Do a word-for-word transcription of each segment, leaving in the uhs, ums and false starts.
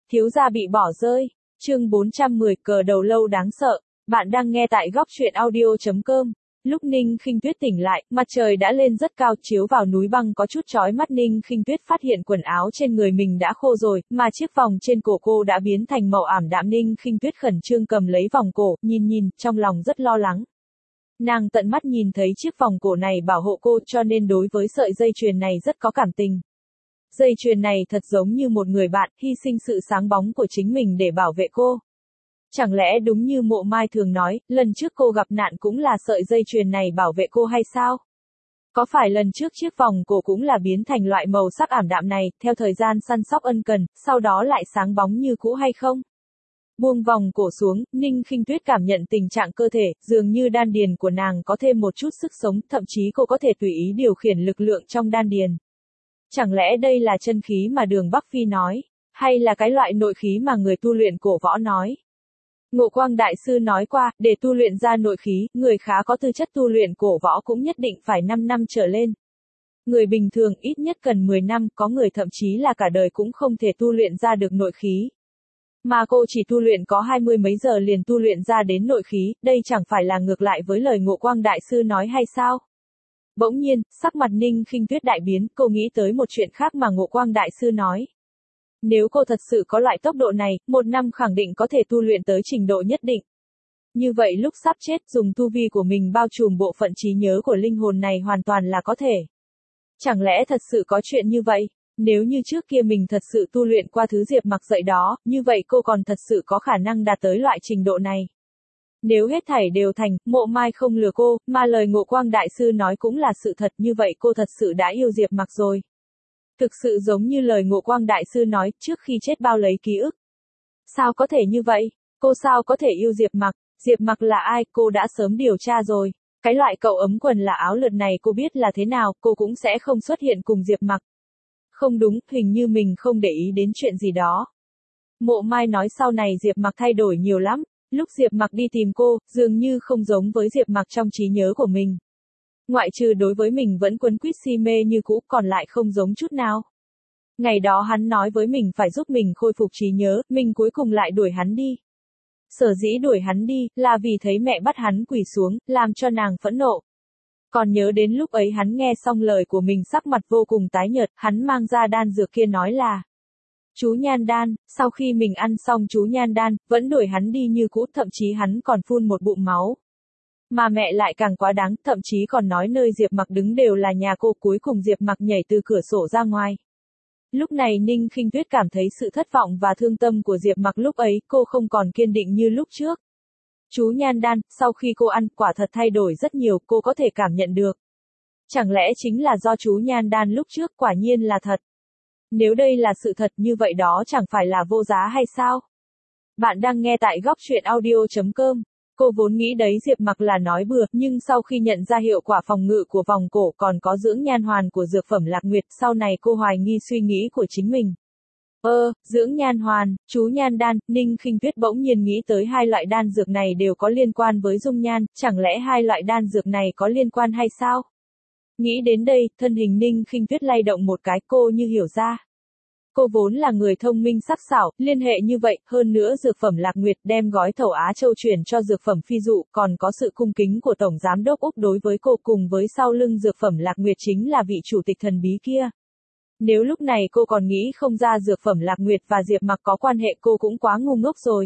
Thiếu gia bị bỏ rơi. Chương bốn trăm mười, cờ đầu lâu đáng sợ. Bạn đang nghe tại góc truyện audio chấm com. Lúc Ninh Khinh Tuyết tỉnh lại, mặt trời đã lên rất cao, chiếu vào núi băng có chút chói mắt. Ninh Khinh Tuyết phát hiện quần áo trên người mình đã khô rồi, mà chiếc vòng trên cổ cô đã biến thành màu ảm đạm. Ninh Khinh Tuyết khẩn trương cầm lấy vòng cổ, nhìn nhìn, trong lòng rất lo lắng. Nàng tận mắt nhìn thấy chiếc vòng cổ này bảo hộ cô, cho nên đối với sợi dây chuyền này rất có cảm tình. Dây chuyền này thật giống như một người bạn, hy sinh sự sáng bóng của chính mình để bảo vệ cô. Chẳng lẽ đúng như Mộ Mai thường nói, lần trước cô gặp nạn cũng là sợi dây chuyền này bảo vệ cô hay sao? Có phải lần trước chiếc vòng cổ cũng là biến thành loại màu sắc ảm đạm này, theo thời gian săn sóc ân cần, sau đó lại sáng bóng như cũ hay không? Buông vòng cổ xuống, Ninh Khinh Tuyết cảm nhận tình trạng cơ thể, dường như đan điền của nàng có thêm một chút sức sống, thậm chí cô có thể tùy ý điều khiển lực lượng trong đan điền. Chẳng lẽ đây là chân khí mà Đường Bắc Phi nói, hay là cái loại nội khí mà người tu luyện cổ võ nói? Ngộ Quang Đại Sư nói qua, để tu luyện ra nội khí, người khá có tư chất tu luyện cổ võ cũng nhất định phải năm năm trở lên. Người bình thường ít nhất cần mười năm, có người thậm chí là cả đời cũng không thể tu luyện ra được nội khí. Mà cô chỉ tu luyện có hai mươi mấy giờ liền tu luyện ra đến nội khí, đây chẳng phải là ngược lại với lời Ngộ Quang Đại Sư nói hay sao? Bỗng nhiên, sắc mặt Ninh Khinh Tuyết đại biến, cô nghĩ tới một chuyện khác mà Ngộ Quang Đại Sư nói. Nếu cô thật sự có loại tốc độ này, một năm khẳng định có thể tu luyện tới trình độ nhất định. Như vậy lúc sắp chết dùng tu vi của mình bao trùm bộ phận trí nhớ của linh hồn này hoàn toàn là có thể. Chẳng lẽ thật sự có chuyện như vậy? Nếu như trước kia mình thật sự tu luyện qua thứ Diệp Mặc dạy đó, như vậy cô còn thật sự có khả năng đạt tới loại trình độ này. Nếu hết thảy đều thành, Mộ Mai không lừa cô, mà lời Ngộ Quang Đại Sư nói cũng là sự thật, như vậy cô thật sự đã yêu Diệp Mặc rồi. Thực sự giống như lời Ngộ Quang Đại Sư nói, trước khi chết bao lấy ký ức. Sao có thể như vậy? Cô sao có thể yêu Diệp Mặc? Diệp Mặc là ai, cô đã sớm điều tra rồi. Cái loại cậu ấm quần là áo lượt này cô biết là thế nào, cô cũng sẽ không xuất hiện cùng Diệp Mặc. Không đúng, hình như mình không để ý đến chuyện gì đó. Mộ Mai nói sau này Diệp Mặc thay đổi nhiều lắm. Lúc Diệp Mặc đi tìm cô, dường như không giống với Diệp Mặc trong trí nhớ của mình. Ngoại trừ đối với mình vẫn quấn quýt si mê như cũ, còn lại không giống chút nào. Ngày đó hắn nói với mình phải giúp mình khôi phục trí nhớ, mình cuối cùng lại đuổi hắn đi. Sở dĩ đuổi hắn đi, là vì thấy mẹ bắt hắn quỳ xuống, làm cho nàng phẫn nộ. Còn nhớ đến lúc ấy hắn nghe xong lời của mình sắc mặt vô cùng tái nhợt, hắn mang ra đan dược kia nói là chú nhan đan, sau khi mình ăn xong chú nhan đan, vẫn đuổi hắn đi như cũ, thậm chí hắn còn phun một bụng máu. Mà mẹ lại càng quá đáng, thậm chí còn nói nơi Diệp Mặc đứng đều là nhà cô, cuối cùng Diệp Mặc nhảy từ cửa sổ ra ngoài. Lúc này Ninh Khinh Tuyết cảm thấy sự thất vọng và thương tâm của Diệp Mặc, lúc ấy cô không còn kiên định như lúc trước. Chú nhan đan, sau khi cô ăn, quả thật thay đổi rất nhiều, cô có thể cảm nhận được. Chẳng lẽ chính là do chú nhan đan lúc trước, quả nhiên là thật. Nếu đây là sự thật như vậy đó chẳng phải là vô giá hay sao? Bạn đang nghe tại góc truyện audio chấm com. Cô vốn nghĩ đấy Diệp Mặc là nói bừa, nhưng sau khi nhận ra hiệu quả phòng ngự của vòng cổ còn có dưỡng nhan hoàn của dược phẩm Lạc Nguyệt, sau này cô hoài nghi suy nghĩ của chính mình. Ơ, dưỡng nhan hoàn, chú nhan đan, Ninh Khinh Tuyết bỗng nhiên nghĩ tới hai loại đan dược này đều có liên quan với dung nhan, chẳng lẽ hai loại đan dược này có liên quan hay sao? Nghĩ đến đây, thân hình Ninh Khinh Tuyết lay động một cái, cô như hiểu ra. Cô vốn là người thông minh sắc sảo, liên hệ như vậy, hơn nữa dược phẩm Lạc Nguyệt đem gói thầu Á Châu chuyển cho dược phẩm Phi Dụ, còn có sự cung kính của Tổng Giám đốc Úc đối với cô, cùng với sau lưng dược phẩm Lạc Nguyệt chính là vị chủ tịch thần bí kia. Nếu lúc này cô còn nghĩ không ra dược phẩm Lạc Nguyệt và Diệp Mặc có quan hệ, cô cũng quá ngu ngốc rồi.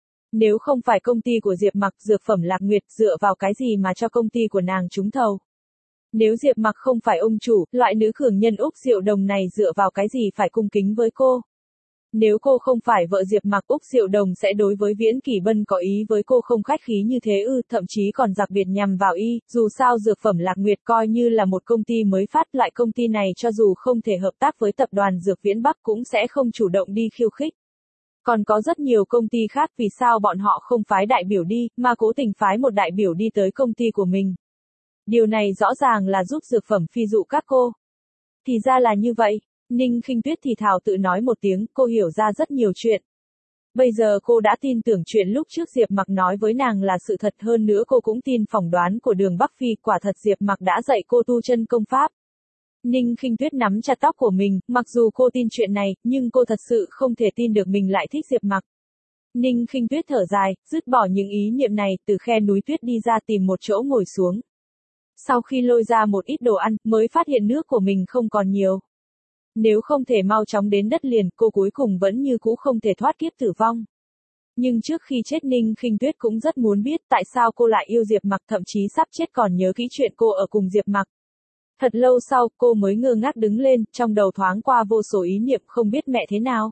Nếu không phải công ty của Diệp Mặc, dược phẩm Lạc Nguyệt dựa vào cái gì mà cho công ty của nàng trúng thầu? Nếu Diệp Mặc không phải ông chủ, loại nữ cường nhân Úc Diệu Đồng này dựa vào cái gì phải cung kính với cô? Nếu cô không phải vợ Diệp Mặc, Úc Diệu Đồng sẽ đối với Viễn Kỳ Bân có ý với cô không khách khí như thế ư, thậm chí còn đặc biệt nhằm vào y, dù sao dược phẩm Lạc Nguyệt coi như là một công ty mới phát, loại công ty này cho dù không thể hợp tác với tập đoàn Dược Viễn Bắc cũng sẽ không chủ động đi khiêu khích. Còn có rất nhiều công ty khác, vì sao bọn họ không phái đại biểu đi, mà cố tình phái một đại biểu đi tới công ty của mình? Điều này rõ ràng là giúp dược phẩm Phi Dụ các cô. Thì ra là như vậy, Ninh Khinh Tuyết thì thào tự nói một tiếng, cô hiểu ra rất nhiều chuyện. Bây giờ cô đã tin tưởng chuyện lúc trước Diệp Mặc nói với nàng là sự thật, hơn nữa cô cũng tin phỏng đoán của Đường Bắc Phi, quả thật Diệp Mặc đã dạy cô tu chân công pháp. Ninh Khinh Tuyết nắm chặt tóc của mình, mặc dù cô tin chuyện này, nhưng cô thật sự không thể tin được mình lại thích Diệp Mặc. Ninh Khinh Tuyết thở dài, dứt bỏ những ý niệm này, từ khe núi tuyết đi ra tìm một chỗ ngồi xuống. Sau khi lôi ra một ít đồ ăn, mới phát hiện nước của mình không còn nhiều. Nếu không thể mau chóng đến đất liền, cô cuối cùng vẫn như cũ không thể thoát kiếp tử vong. Nhưng trước khi chết Ninh Khinh Tuyết cũng rất muốn biết tại sao cô lại yêu Diệp Mặc, thậm chí sắp chết còn nhớ kỹ chuyện cô ở cùng Diệp Mặc. Thật lâu sau, cô mới ngơ ngác đứng lên, trong đầu thoáng qua vô số ý niệm không biết mẹ thế nào.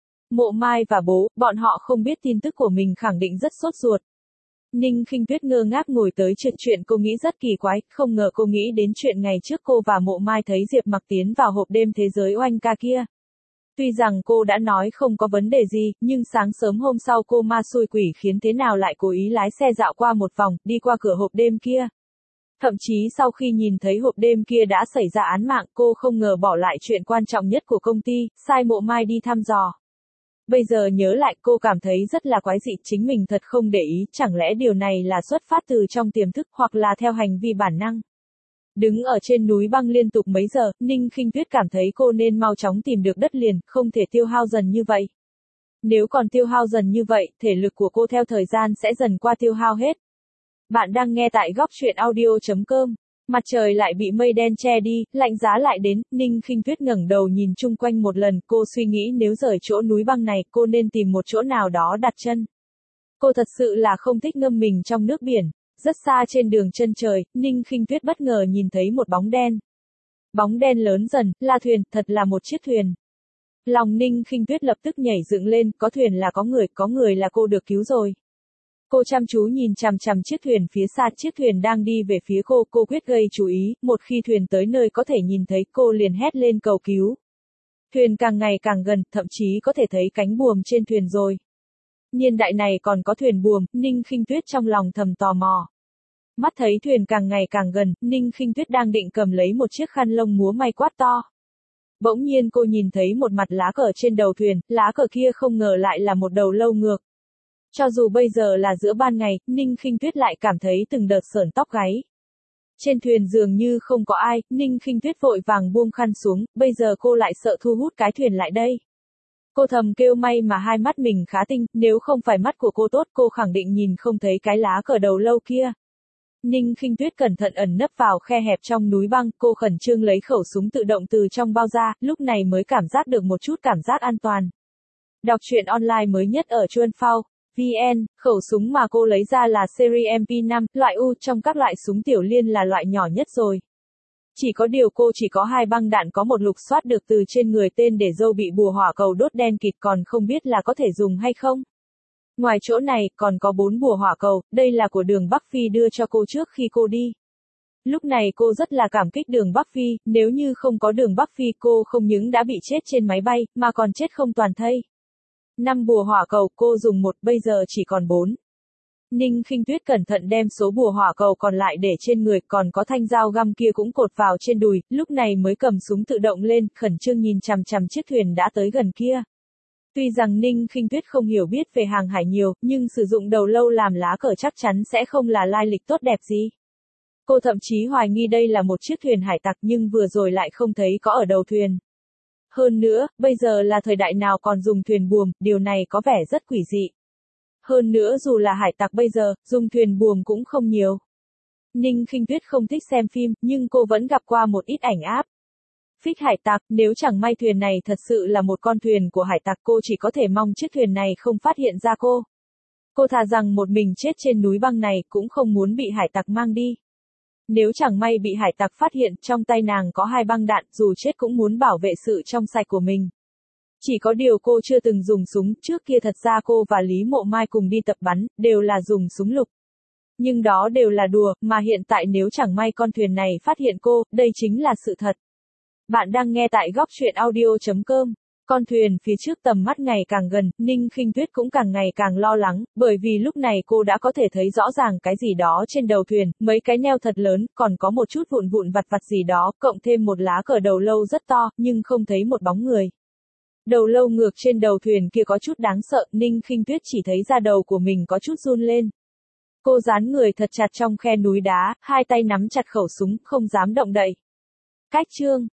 Mộ Mai và bố, bọn họ không biết tin tức của mình khẳng định rất sốt ruột. Ninh Khinh Tuyết ngơ ngác ngồi tới chuyện chuyện cô nghĩ rất kỳ quái, không ngờ cô nghĩ đến chuyện ngày trước cô và Mộ Mai thấy Diệp Mặc tiến vào hộp đêm thế giới oanh ca kia. Tuy rằng cô đã nói không có vấn đề gì, nhưng sáng sớm hôm sau cô ma xui quỷ khiến thế nào lại cố ý lái xe dạo qua một vòng, đi qua cửa hộp đêm kia. Thậm chí sau khi nhìn thấy hộp đêm kia đã xảy ra án mạng, cô không ngờ bỏ lại chuyện quan trọng nhất của công ty, sai Mộ Mai đi thăm dò. Bây giờ nhớ lại cô cảm thấy rất là quái dị, chính mình thật không để ý, chẳng lẽ điều này là xuất phát từ trong tiềm thức hoặc là theo hành vi bản năng. Đứng ở trên núi băng liên tục mấy giờ, Ninh Khinh Tuyết cảm thấy cô nên mau chóng tìm được đất liền, không thể tiêu hao dần như vậy. Nếu còn tiêu hao dần như vậy, thể lực của cô theo thời gian sẽ dần qua tiêu hao hết. Bạn đang nghe tại góc truyện audio chấm com. Mặt trời lại bị mây đen che đi, lạnh giá lại đến, Ninh Khinh Tuyết ngẩng đầu nhìn chung quanh một lần, cô suy nghĩ nếu rời chỗ núi băng này, cô nên tìm một chỗ nào đó đặt chân. Cô thật sự là không thích ngâm mình trong nước biển. Rất xa trên đường chân trời, Ninh Khinh Tuyết bất ngờ nhìn thấy một bóng đen. Bóng đen lớn dần, là thuyền, thật là một chiếc thuyền. Lòng Ninh Khinh Tuyết lập tức nhảy dựng lên, có thuyền là có người, có người là cô được cứu rồi. Cô chăm chú nhìn chằm chằm chiếc thuyền phía xa, chiếc thuyền đang đi về phía cô, cô quyết gây chú ý, một khi thuyền tới nơi có thể nhìn thấy cô liền hét lên cầu cứu. Thuyền càng ngày càng gần, thậm chí có thể thấy cánh buồm trên thuyền rồi. Niên đại này còn có thuyền buồm, Ninh Khinh Tuyết trong lòng thầm tò mò. Mắt thấy thuyền càng ngày càng gần, Ninh Khinh Tuyết đang định cầm lấy một chiếc khăn lông múa may quát to. Bỗng nhiên cô nhìn thấy một mặt lá cờ trên đầu thuyền, lá cờ kia không ngờ lại là một đầu lâu ngược. Cho dù bây giờ là giữa ban ngày, Ninh Khinh Tuyết lại cảm thấy từng đợt sởn tóc gáy. Trên thuyền dường như không có ai, Ninh Khinh Tuyết vội vàng buông khăn xuống, bây giờ cô lại sợ thu hút cái thuyền lại đây. Cô thầm kêu may mà hai mắt mình khá tinh, nếu không phải mắt của cô tốt cô khẳng định nhìn không thấy cái lá cờ đầu lâu kia. Ninh Khinh Tuyết cẩn thận ẩn nấp vào khe hẹp trong núi băng, cô khẩn trương lấy khẩu súng tự động từ trong bao ra, lúc này mới cảm giác được một chút cảm giác an toàn. Đọc truyện online mới nhất ở Chuan Phao. vê en, khẩu súng mà cô lấy ra là series em pê năm, loại U, trong các loại súng tiểu liên là loại nhỏ nhất rồi. Chỉ có điều cô chỉ có hai băng đạn có một lục soát được từ trên người tên để dâu bị bùa hỏa cầu đốt đen kịt, còn không biết là có thể dùng hay không. Ngoài chỗ này, còn có bốn bùa hỏa cầu, đây là của Đường Bắc Phi đưa cho cô trước khi cô đi. Lúc này cô rất là cảm kích Đường Bắc Phi, nếu như không có Đường Bắc Phi cô không những đã bị chết trên máy bay, mà còn chết không toàn thây. Năm bùa hỏa cầu, cô dùng một, bây giờ chỉ còn bốn. Ninh Khinh Tuyết cẩn thận đem số bùa hỏa cầu còn lại để trên người, còn có thanh dao găm kia cũng cột vào trên đùi, lúc này mới cầm súng tự động lên, khẩn trương nhìn chằm chằm chiếc thuyền đã tới gần kia. Tuy rằng Ninh Khinh Tuyết không hiểu biết về hàng hải nhiều, nhưng sử dụng đầu lâu làm lá cờ chắc chắn sẽ không là lai lịch tốt đẹp gì. Cô thậm chí hoài nghi đây là một chiếc thuyền hải tặc, nhưng vừa rồi lại không thấy có ở đầu thuyền. Hơn nữa, bây giờ là thời đại nào còn dùng thuyền buồm, điều này có vẻ rất quỷ dị. Hơn nữa dù là hải tặc bây giờ, dùng thuyền buồm cũng không nhiều. Ninh Khinh Tuyết không thích xem phim, nhưng cô vẫn gặp qua một ít ảnh áp. Phích hải tặc, nếu chẳng may thuyền này thật sự là một con thuyền của hải tặc, cô chỉ có thể mong chiếc thuyền này không phát hiện ra cô. Cô thà rằng một mình chết trên núi băng này, cũng không muốn bị hải tặc mang đi. Nếu chẳng may bị hải tặc phát hiện, trong tay nàng có hai băng đạn, dù chết cũng muốn bảo vệ sự trong sạch của mình. Chỉ có điều cô chưa từng dùng súng, trước kia thật ra cô và Lý Mộ Mai cùng đi tập bắn, đều là dùng súng lục. Nhưng đó đều là đùa, mà hiện tại nếu chẳng may con thuyền này phát hiện cô, đây chính là sự thật. Bạn đang nghe tại góc truyện audio chấm com. Con thuyền phía trước tầm mắt ngày càng gần, Ninh Khinh Tuyết cũng càng ngày càng lo lắng, bởi vì lúc này cô đã có thể thấy rõ ràng cái gì đó trên đầu thuyền, mấy cái neo thật lớn, còn có một chút vụn vụn vặt vặt gì đó, cộng thêm một lá cờ đầu lâu rất to, nhưng không thấy một bóng người. Đầu lâu ngược trên đầu thuyền kia có chút đáng sợ, Ninh Khinh Tuyết chỉ thấy da đầu của mình có chút run lên. Cô dán người thật chặt trong khe núi đá, hai tay nắm chặt khẩu súng, không dám động đậy. Cách chương